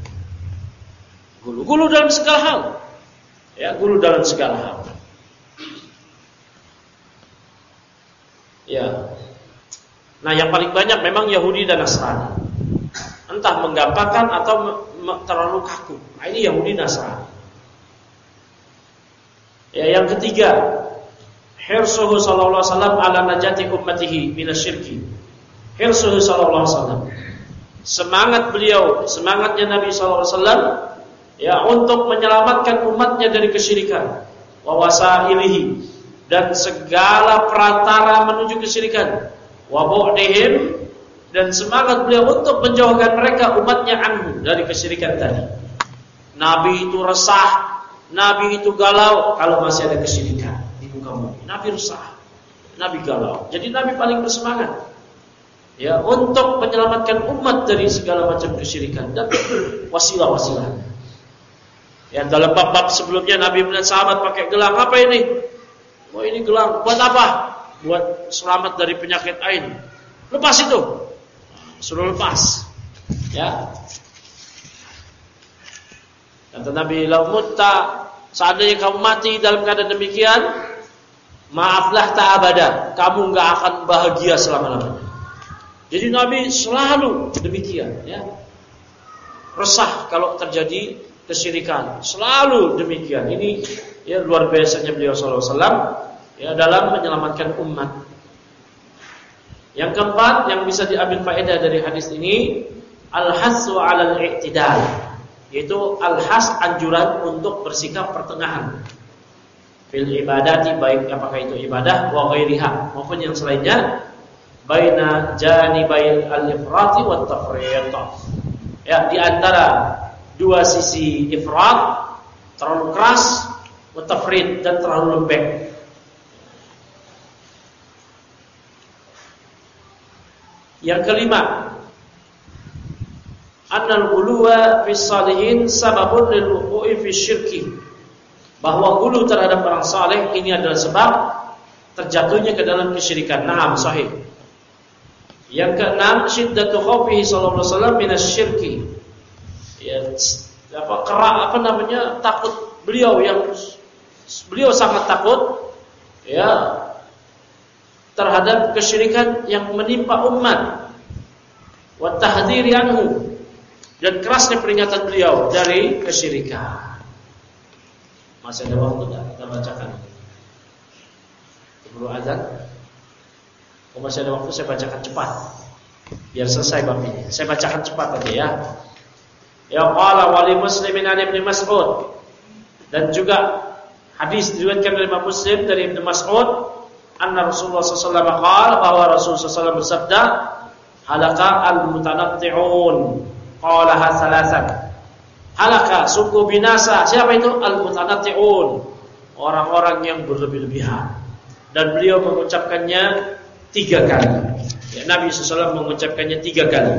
Gulu dalam segala hal. Ya, gulu dalam segala hal. Ya. Nah, yang paling banyak memang Yahudi dan Nasrani. Entah menggampangkan atau terlalu kaku. Nah, ini Yahudi Nasrani. Ya, yang ketiga, hirsuhu sallallahu alaihi wasallam ala najati ummatihi minasyirki. Hirsuhu sallallahu alaihi wasallam. Semangatnya Nabi sallallahu alaihi wasallam ya untuk menyelamatkan umatnya dari kesyirikan, wa wasailihi, dan segala perantara menuju kesyirikan, wa bu'dihim, dan semangat beliau untuk menjauhkan mereka umatnya anhu dari kesyirikan tadi. Nabi itu resah, Nabi itu galau kalau masih ada kesyirikan di muka bumi. Nabi resah, Nabi galau. Jadi Nabi paling bersemangat ya untuk menyelamatkan umat dari segala macam kesyirikan dan wasilah-wasilah. Ya, dalam bab-bab sebelumnya Nabi melihat sahabat pakai gelang. Apa ini? Oh, ini gelang. Buat apa? Buat selamat dari penyakit ain. Lepas itu. Suruh lepas. Ya. Kata Nabi, "Lau mutta", seandainya kamu mati dalam keadaan demikian, maaflah tak abada, kamu enggak akan bahagia selama-lamanya. Jadi Nabi selalu demikian, ya. Resah kalau terjadi kesyirikan, selalu demikian. Ini ya luar biasanya beliau sallallahu alaihi wasallam ya dalam menyelamatkan umat. Yang keempat yang bisa diambil faedah dari hadis ini, al-hassu 'alal i'tidal, yaitu al-has anjuran untuk bersikap pertengahan. Fil ibadati, baik apakah itu ibadah wa ghairiha maupun yang selainnya, baina janibai al-ifrati wat tafriq. Ya, di antara dua sisi ifrat, terlalu keras, wa tafriq, dan terlalu lembek. Yang kelima, annal ghuluwa fi salihin sababun lil wuqu'i fi syirki. Bahwa ghulu terhadap orang saleh ini adalah sebab terjatuhnya ke dalam kesyirikan. Naam, sahih. Yang keenam, syiddatu khaufihi sallallahu alaihi wasallam minasyirki. Ya, takut beliau sangat takut ya terhadap kesyirikan yang menimpa umat. Wa tahdhiri anhu, dan kerasnya peringatan beliau dari kesyirikan. Masih ada waktu enggak kita bacakan? Sebelum azan. Kalau masih ada waktu saya bacakan cepat biar selesai bab ini. Saya bacakan cepat aja ya. Ya qala wali muslimin an Ibnu Mas'ud, dan juga hadis diriwayatkan oleh Imam Muslim dari Ibnu Mas'ud, anna Rasulullah sallallahu alaihi wasallam qala, bahwa Rasul sallallahu alaihi wasallam bersabda, halaka al-mutanatti'un qalaha salasan. Halaka, sungguh binasa. Siapa itu? Al-mutanatti'un, orang-orang yang berlebih-lebihan. Dan beliau mengucapkannya 3 kali. Ya, Nabi SAW mengucapkannya 3 kali.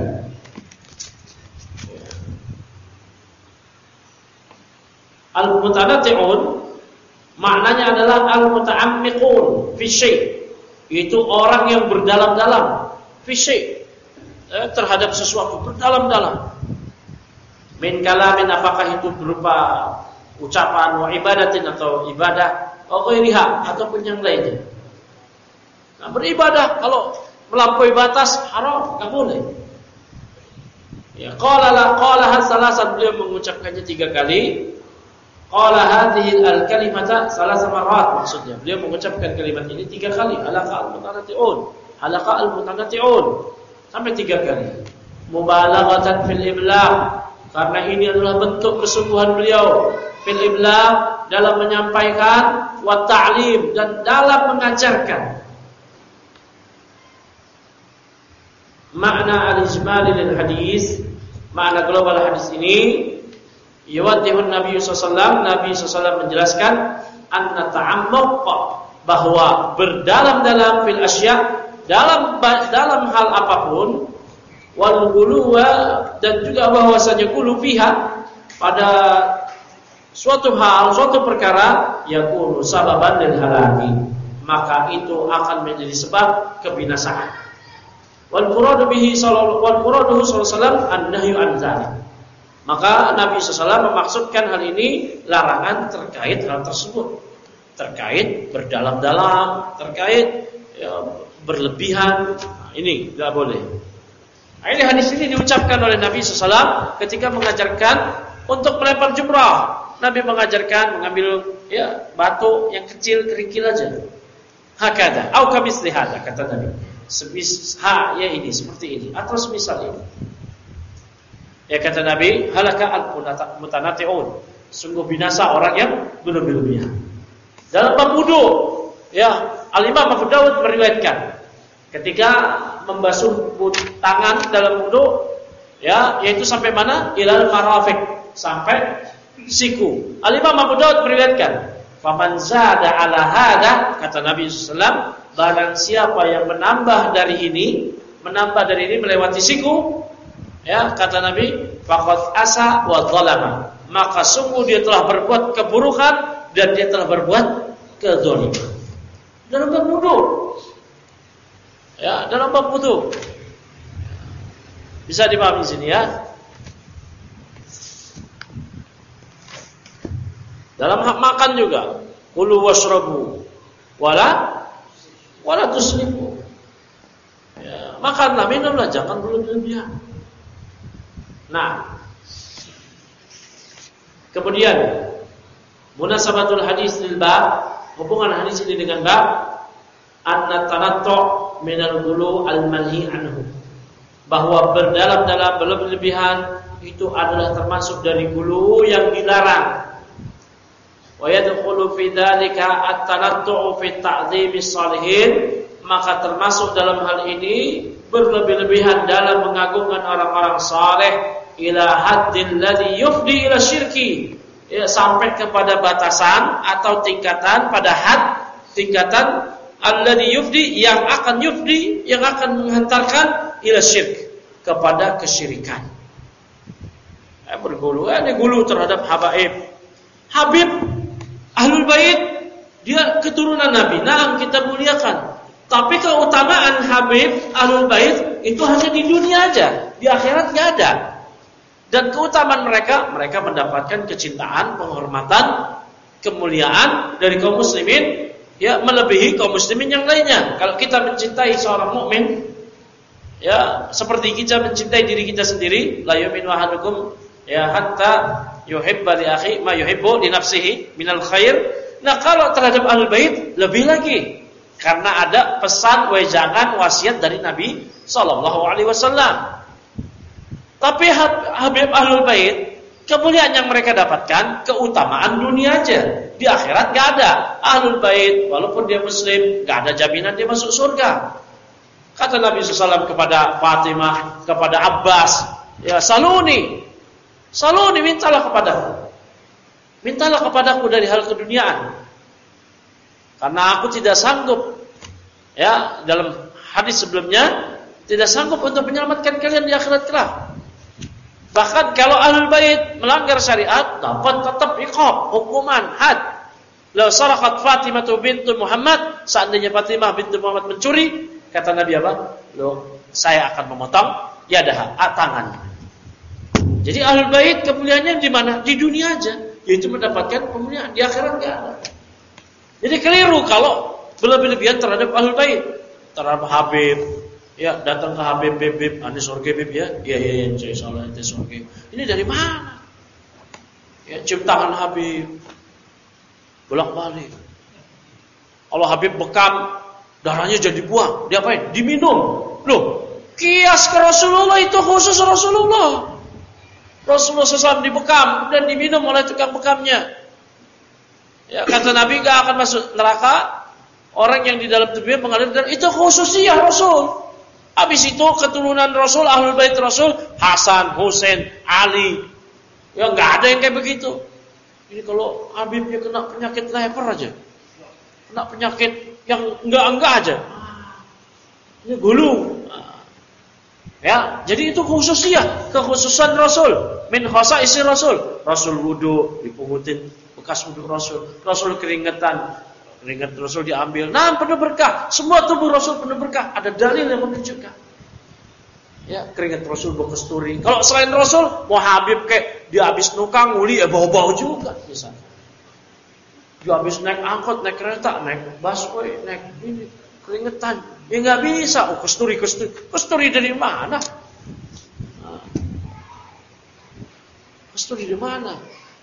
Al-mutanatti'un maknanya adalah al-muta'ammiqun fi syai', itu orang yang berdalam-dalam fi syai', terhadap sesuatu, berdalam-dalam. Min kalamin, apakah itu berupa ucapan, wa ibadatin, atau ibadah, wa ghairiha, ataupun yang lainnya. Nah, beribadah kalau melampaui batas haram, enggak boleh. Ya, qalaha salasan, beliau mengucapkannya 3 kali. Qala hadhihi al-kalimata salasa marrat, maksudnya beliau mengucapkan kalimat ini 3 kali. Halaka al-mutanatti'un, sampai 3 kali. Mubalaghatan fil iblag, karena ini adalah bentuk kesungguhan beliau fil iblag, dalam menyampaikan, wa ta'lim, dan dalam mengajarkan. Makna al-ijmali lil hadis, makna global hadis ini, yuwaddihun Nabi SAW, Nabi SAW menjelaskan, anna ta'ammuq, bahwa berdalam-dalam fil asya', dalam hal apapun, wal ghuluwa, dan juga bahwasanya ghulu fiha, pada suatu hal, suatu perkara, yakunu sababan lil halaki, maka itu akan menjadi sebab kebinasaan. Wal muradu bihi sallallahu alaihi wasallam an-nahyu an dzalik. Maka Nabi SAW memaksudkan hal ini larangan terkait hal tersebut, terkait berdalam-dalam, terkait ya, berlebihan. Nah, ini tidak boleh. Nah, ini hadis ini diucapkan oleh Nabi SAW ketika mengajarkan untuk melempar jumrah. Nabi mengajarkan mengambil ya batu yang kecil, kerikil aja. Hakada, au kamisli hada, kata Nabi. Ya ini seperti ini atau semisal ini. Ya, kata Nabi, halaka al-mutanatti'un, sungguh binasa orang yang berlebihan. Dalam bab wudu, ya, Al-Imam Abu Dawud meriwayatkan ketika membasuh tangan dalam wudu, ya, yaitu sampai mana? Ilal marafiq, sampai siku. Al-Imam Abu Dawud meriwayatkan, faman zada ala hada, kata Nabi sallallahu, barang siapa yang menambah dari ini melewati siku, ya, kata Nabi, faqad asa wa zalama, maka sungguh dia telah berbuat keburukan dan dia telah berbuat kezaliman. Dalam bab wudu, ya, dalam bab wudu bisa dipahami sini ya. Dalam hak makan juga, kulu washrabu wala tusrifu. Ya, makanlah, minumlah, jangan berlebihan. Nah, kemudian munasabatul hadis lil bab, hubungan hadis ini dengan bab anna tanattu' minal ghulu al manhi anhu, bahwa berdalam-dalam berlebihan itu adalah termasuk dari ghulu yang dilarang. Wa yadkhulu fi dzalika at-tanattu' fi ta'dhimis salihin, maka termasuk dalam hal ini berlebih-lebihan dalam mengagungkan orang-orang saleh ila haddil ladzi yufdi ila syirki, ya, sampai kepada batasan atau tingkatan pada had, tingkatan alladzi yufdi yang akan menghantarkan ila syirk, kepada kesyirikan. Bergulu, ini gulu terhadap Habib Ahlul Bait, dia keturunan Nabi. Nah, kita muliakan. Tapi keutamaan Habib Ahlul Bait itu hanya di dunia aja, di akhirat nggak ada. Dan keutamaan mereka mendapatkan kecintaan, penghormatan, kemuliaan dari kaum muslimin, ya, melebihi kaum muslimin yang lainnya. Kalau kita mencintai seorang mukmin, ya, seperti kita mencintai diri kita sendiri, la yu'minu ahadukum ya hatta yuhibba li akhi ma yuhibbu li nafsihi minal khair. Nah, kalau terhadap Ahlul Bait lebih lagi, karena ada pesan wejangan wasiat dari Nabi sallallahu alaihi wasallam. Tapi Habib Ahlul Bait, kemuliaan yang mereka dapatkan keutamaan dunia aja. Di akhirat enggak ada. Ahlul Bait walaupun dia muslim, enggak ada jaminan dia masuk surga. Kata Nabi SAW kepada Fatimah, kepada Abbas, ya, saluni, mintalah kepadaku dari hal keduniaan, karena aku tidak sanggup, ya, dalam hadis sebelumnya, tidak sanggup untuk menyelamatkan kalian di akhirat kelak. Bahkan kalau Ahlul Bait melanggar syariat, dapat tetap iqab, hukuman had. Law saraqat Fatimah bintu Muhammad, seandainya Fatimah bintu Muhammad mencuri, kata Nabi apa? Loh, saya akan memotong yadaha, tangannya. Jadi Ahlul Bait kemuliaannya di mana? Di dunia aja, yaitu mendapatkan kemuliaan. Di akhirat enggak ada. Jadi keliru kalau berlebih-lebihan terhadap Ahlul Bait, terhadap Habib. Ya, datang ke Habib, Bib, ane surga Bib ya. Iya, saya salah itu surga. Ini dari mana? Ya, cium tangan Habib. Bolak-balik. Kalau Habib bekam, darahnya jadi buah, diapain? Diminum. Loh, kias ke Rasulullah itu khusus Rasulullah. Rasulullah SAW dibekam dan diminum oleh tukang bekamnya. Ya, kata Nabi enggak akan masuk neraka orang yang di dalam tubuhnya mengalir darah. Itu khususnya Rasul. Habis itu keturunan Rasul, Ahlul Bait Rasul, Hasan, Husain, Ali. Ya enggak ada yang kayak begitu. Ini kalau Habibnya kena penyakit leper aja. Kena penyakit yang enggak aja. Ini gulu. Ya, jadi itu kekhususan Rasul, min khasaisi Rasul. Rasul wudu dipungutin bekas wudu Rasul. Rasul keringat Rasul diambil. Nah, penuh berkah. Semua tubuh Rasul penuh berkah. Ada dalil yang menunjukkan. Ya, keringat Rasul berkesturi. Kalau selain Rasul, mau Habib kayak dia habis nukang nguli, bau-bau juga misalnya. Dia habis naik angkot, naik kereta, naik busway, naik ini keringetan. Ya enggak bisa. Oh, kesturi dari mana? Kesturi dari mana?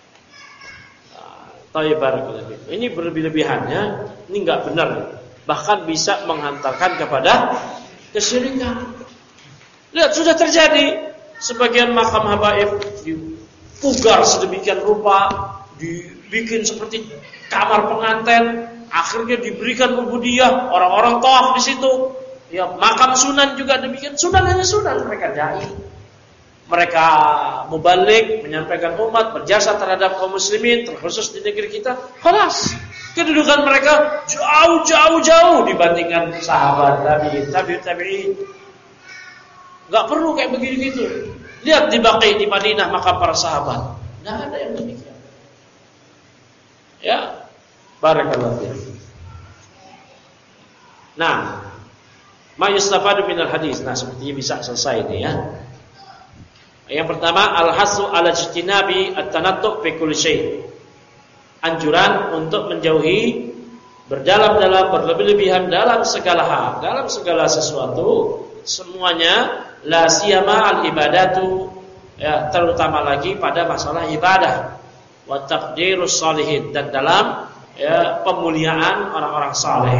Ini berlebih-lebihannya, ini enggak benar. Bahkan bisa menghantarkan kepada kesyirikan. Lihat, sudah terjadi sebagian makam habaib dipugar sedemikian rupa, dibikin seperti kamar pengantin, akhirnya diberikan ubudiyah, orang-orang tawaf di situ. Ya, makam sunan juga demikian. Sunan hanya sunan, mereka dai. Mereka mubalik, menyampaikan umat, berjasa terhadap kaum muslimin, terkhusus di negeri kita. Khalas. Kedudukan mereka jauh dibandingkan sahabat, tabi'in. Enggak perlu kayak begini-gitu. Lihat di Baqi di Madinah makam para sahabat. Enggak ada yang demikian. Ya. Barakallahu fiik. Nah, ma yustafadu minal hadis. Nah, sepertinya bisa selesai ini ya. Yang pertama, al-hasu ala ijtinabi at-tanattu' fi kulli syai'. Anjuran untuk menjauhi berdalam-dalam berlebih-lebihan dalam segala hal, dalam segala sesuatu, semuanya, la siyama al-ibadatu, ya, terutama lagi pada masalah ibadah, wa taqdirus shalihin, dan dalam ya pemuliaan orang-orang saleh.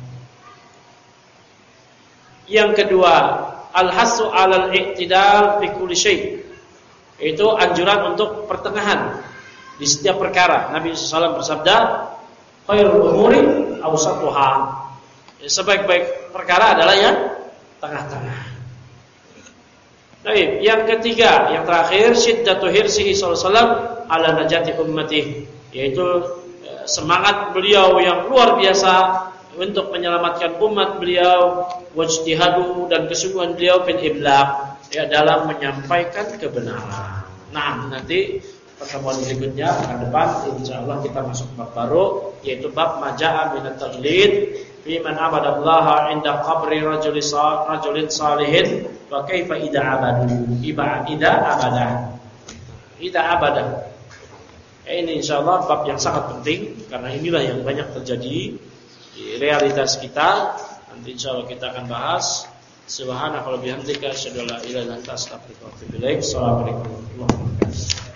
Yang kedua, al-hasu 'alal i'tidal fi kulli syai'. Itu anjuran untuk pertengahan di setiap perkara. Nabi sallallahu alaihi wasallam bersabda, khairul umuri awsatuha. Sebaik-baik perkara adalah yang tengah-tengah. Baik, yang ketiga, yang terakhir, syiddatu hirsihi sallallahu alaihi wasallam ala najati ummatihi, yaitu semangat beliau yang luar biasa untuk menyelamatkan umat beliau, wajtihadu, dan kesungguhan beliau fil iblaq, ya, dalam menyampaikan kebenaran. Nah, nanti pertemuan berikutnya akan depan insyaallah kita masuk bab baru, yaitu bab maja'a minat taqlid fi man abadallaha 'inda qabri rajulin salihin wa kaifa idza abada. Ini insyaallah bab yang sangat penting, karena inilah yang banyak terjadi di realitas kita. Nanti insyaallah kita akan bahas. Subhanaka wa bihamdika asyhadu an la ilaha illa anta astaghfiruka wa atubu ilaik. Assalamualaikum warahmatullahi wabarakatuh.